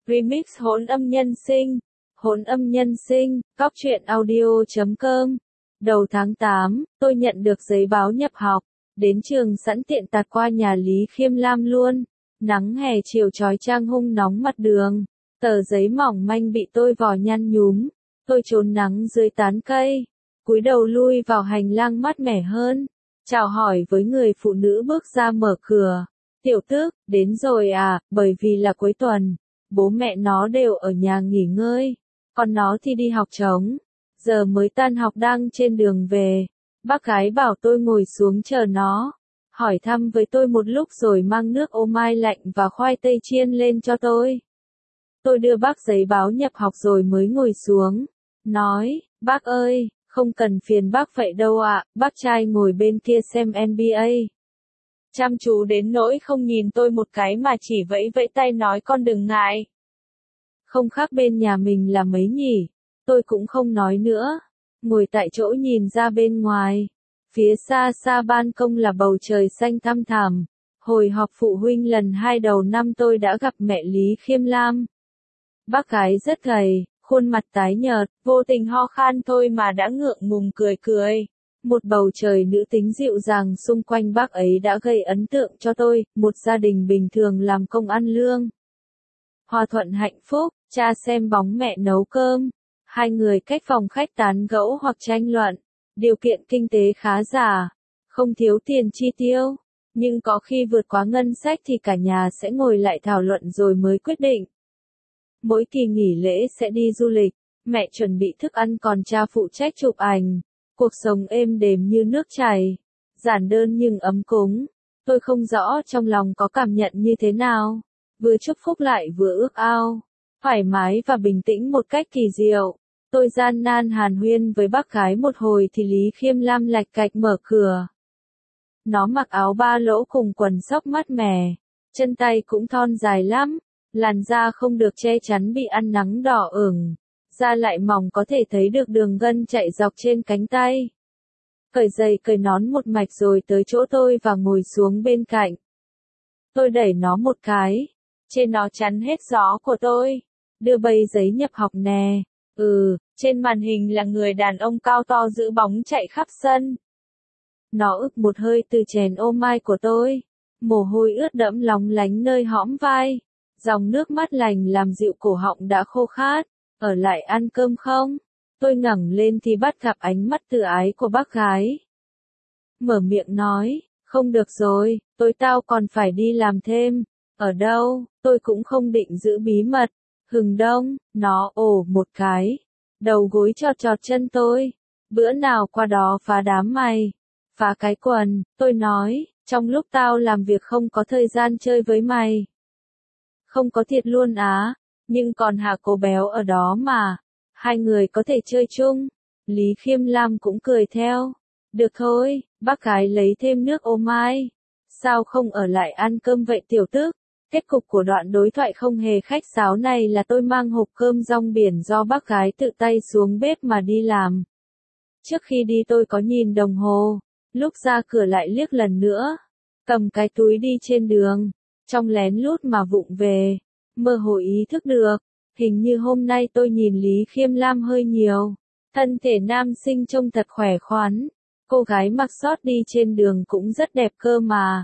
Remix hỗn âm nhân sinh. Hỗn âm nhân sinh, góc truyện audio.com. Đầu tháng 8, tôi nhận được giấy báo nhập học. Đến trường sẵn tiện tạt qua nhà Lý Khiêm Lam luôn. Nắng hè chiều chói chang hung nóng mặt đường. Tờ giấy mỏng manh bị tôi vò nhăn nhúm. Tôi trốn nắng dưới tán cây. Cúi đầu lui vào hành lang mát mẻ hơn. Chào hỏi với người phụ nữ bước ra mở cửa. Tiểu Tước, đến rồi à, bởi vì là cuối tuần. Bố mẹ nó đều ở nhà nghỉ ngơi. Còn nó thì đi học trống. Giờ mới tan học đang trên đường về. Bác gái bảo tôi ngồi xuống chờ nó. Hỏi thăm với tôi một lúc rồi mang nước ô mai lạnh và khoai tây chiên lên cho tôi. Tôi đưa bác giấy báo nhập học rồi mới ngồi xuống. Nói, bác ơi, không cần phiền bác vậy đâu ạ, bác trai ngồi bên kia xem NBA. Chăm chú đến nỗi không nhìn tôi một cái mà chỉ vẫy vẫy tay nói con đừng ngại. Không khác bên nhà mình là mấy nhỉ, tôi cũng không nói nữa. Ngồi tại chỗ nhìn ra bên ngoài. Phía xa xa ban công là bầu trời xanh thăm thẳm. Hồi họp phụ huynh lần 2 đầu năm tôi đã gặp mẹ Lý Khiêm Lam. Bác gái rất gầy, khuôn mặt tái nhợt, vô tình ho khan thôi mà đã ngượng ngùng cười cười. Một bầu trời nữ tính dịu dàng xung quanh bác ấy đã gây ấn tượng cho tôi, một gia đình bình thường làm công ăn lương. Hòa thuận hạnh phúc, cha xem bóng mẹ nấu cơm. Hai người cách phòng khách tán gẫu hoặc tranh luận. Điều kiện kinh tế khá giả, không thiếu tiền chi tiêu. Nhưng có khi vượt quá ngân sách thì cả nhà sẽ ngồi lại thảo luận rồi mới quyết định. Mỗi kỳ nghỉ lễ sẽ đi du lịch, mẹ chuẩn bị thức ăn còn cha phụ trách chụp ảnh. Cuộc sống êm đềm như nước chảy, giản đơn nhưng ấm cúng. Tôi không rõ trong lòng có cảm nhận như thế nào, vừa chúc phúc lại vừa ước ao, thoải mái và bình tĩnh một cách kỳ diệu. Tôi gian nan hàn huyên với bác gái một hồi thì Lý Khiêm Lam lạch cạch mở cửa. Nó mặc áo ba lỗ cùng quần sóc mát mẻ, chân tay cũng thon dài lắm, làn da không được che chắn bị ăn nắng đỏ ửng. Da lại mỏng có thể thấy được đường gân chạy dọc trên cánh tay. Cởi giày cởi nón một mạch rồi tới chỗ tôi và ngồi xuống bên cạnh. Tôi đẩy nó một cái. Trên nó chắn hết gió của tôi. Đưa bầy giấy nhập học nè. Trên màn hình là người đàn ông cao to giữ bóng chạy khắp sân. Nó ực một hơi từ chén ô mai của tôi. Mồ hôi ướt đẫm lóng lánh nơi hõm vai. Dòng nước mắt lành làm dịu cổ họng đã khô khát. Ở lại ăn cơm không? Tôi ngẩng lên thì bắt gặp ánh mắt từ ái của bác gái. Mở miệng nói, không được rồi, tao còn phải đi làm thêm. Ở đâu? Tôi cũng không định giữ bí mật. Hừng Đông, nó ồ một cái. Đầu gối chọt chọt chân tôi. Bữa nào qua đó phá đám mày. Phá cái quần, tôi nói, trong lúc tao làm việc không có thời gian chơi với mày. Không có thiệt luôn á. Nhưng còn Hà cô béo ở đó mà. Hai người có thể chơi chung. Lý Khiêm Lam cũng cười theo. Được thôi, bác gái lấy thêm nước ô mai. Sao không ở lại ăn cơm vậy Tiểu Tước? Kết cục của đoạn đối thoại không hề khách sáo này là tôi mang hộp cơm rong biển do bác gái tự tay xuống bếp mà đi làm. Trước khi đi tôi có nhìn đồng hồ. Lúc ra cửa lại liếc lần nữa. Cầm cái túi đi trên đường. Trong lén lút mà vụng về. Mơ hồ ý thức được, hình như hôm nay tôi nhìn Lý Khiêm Lam hơi nhiều. Thân thể nam sinh trông thật khỏe khoắn. Cô gái mặc short đi trên đường cũng rất đẹp cơ mà.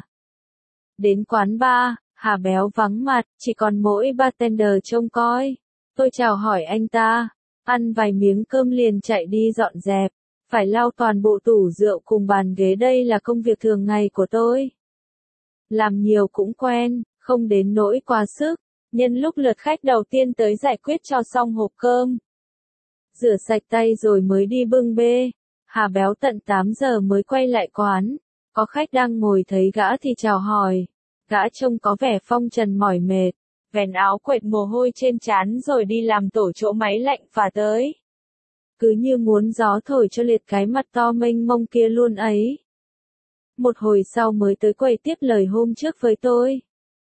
Đến quán bar, Hà béo vắng mặt, chỉ còn mỗi bartender trông coi. Tôi chào hỏi anh ta, ăn vài miếng cơm liền chạy đi dọn dẹp. Phải lau toàn bộ tủ rượu cùng bàn ghế, đây là công việc thường ngày của tôi. Làm nhiều cũng quen, không đến nỗi quá sức. Nhân lúc lượt khách đầu tiên tới giải quyết cho xong hộp cơm. Rửa sạch tay rồi mới đi bưng bê. Hà béo tận 8 giờ mới quay lại quán. Có khách đang ngồi thấy gã thì chào hỏi. Gã trông có vẻ phong trần mỏi mệt. Vén áo quệt mồ hôi trên trán rồi đi làm tổ chỗ máy lạnh phả tới. Cứ như muốn gió thổi cho liệt cái mặt to mênh mông kia luôn ấy. Một hồi sau mới tới quầy tiếp lời hôm trước với tôi.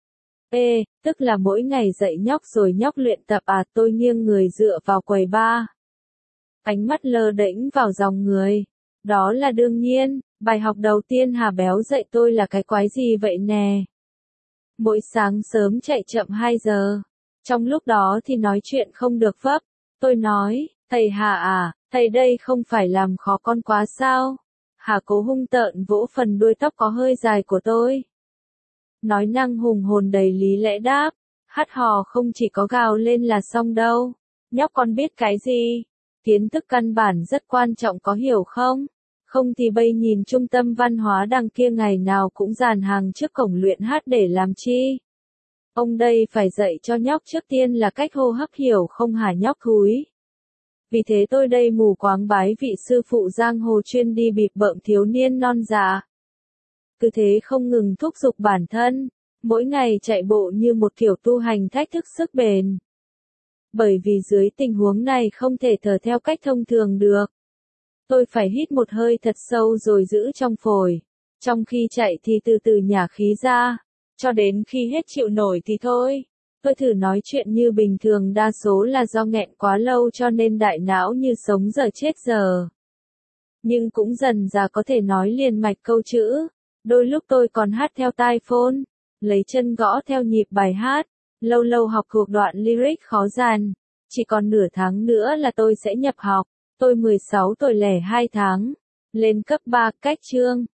Tức là mỗi ngày dậy nhóc rồi nhóc luyện tập à? Tôi nghiêng người dựa vào quầy bar. Ánh mắt lơ đễnh vào dòng người. Đó là đương nhiên, bài học đầu tiên Hà béo dạy tôi là cái quái gì vậy nè? Mỗi sáng sớm chạy chậm 2 giờ. Trong lúc đó thì nói chuyện không được vấp. Tôi nói, thầy Hà à, thầy đây không phải làm khó con quá sao? Hà Cố hung tợn vỗ phần đuôi tóc có hơi dài của tôi. Nói năng hùng hồn đầy lý lẽ đáp, hát hò không chỉ có gào lên là xong đâu. Nhóc con biết cái gì? Kiến thức căn bản rất quan trọng có hiểu không? Không thì bây nhìn trung tâm văn hóa đằng kia ngày nào cũng dàn hàng trước cổng luyện hát để làm chi? Ông đây phải dạy cho nhóc trước tiên là cách hô hấp hiểu không hả nhóc thúi? Vì thế tôi đây mù quáng bái vị sư phụ giang hồ chuyên đi bịp bợm thiếu niên non già. Cứ thế không ngừng thúc giục bản thân, mỗi ngày chạy bộ như một kiểu tu hành thách thức sức bền. Bởi vì dưới tình huống này không thể thở theo cách thông thường được. Tôi phải hít một hơi thật sâu rồi giữ trong phổi. Trong khi chạy thì từ từ nhả khí ra. Cho đến khi hết chịu nổi thì thôi. Tôi thử nói chuyện như bình thường đa số là do nghẹn quá lâu cho nên đại não như sống giờ chết giờ. Nhưng cũng dần dà có thể nói liền mạch câu chữ. Đôi lúc tôi còn hát theo tai phone, lấy chân gõ theo nhịp bài hát, lâu lâu học thuộc đoạn lyric khó dàn. Chỉ còn nửa tháng nữa là tôi sẽ nhập học. Tôi 16 tuổi lẻ 2 tháng. Lên cấp 3 cách chương.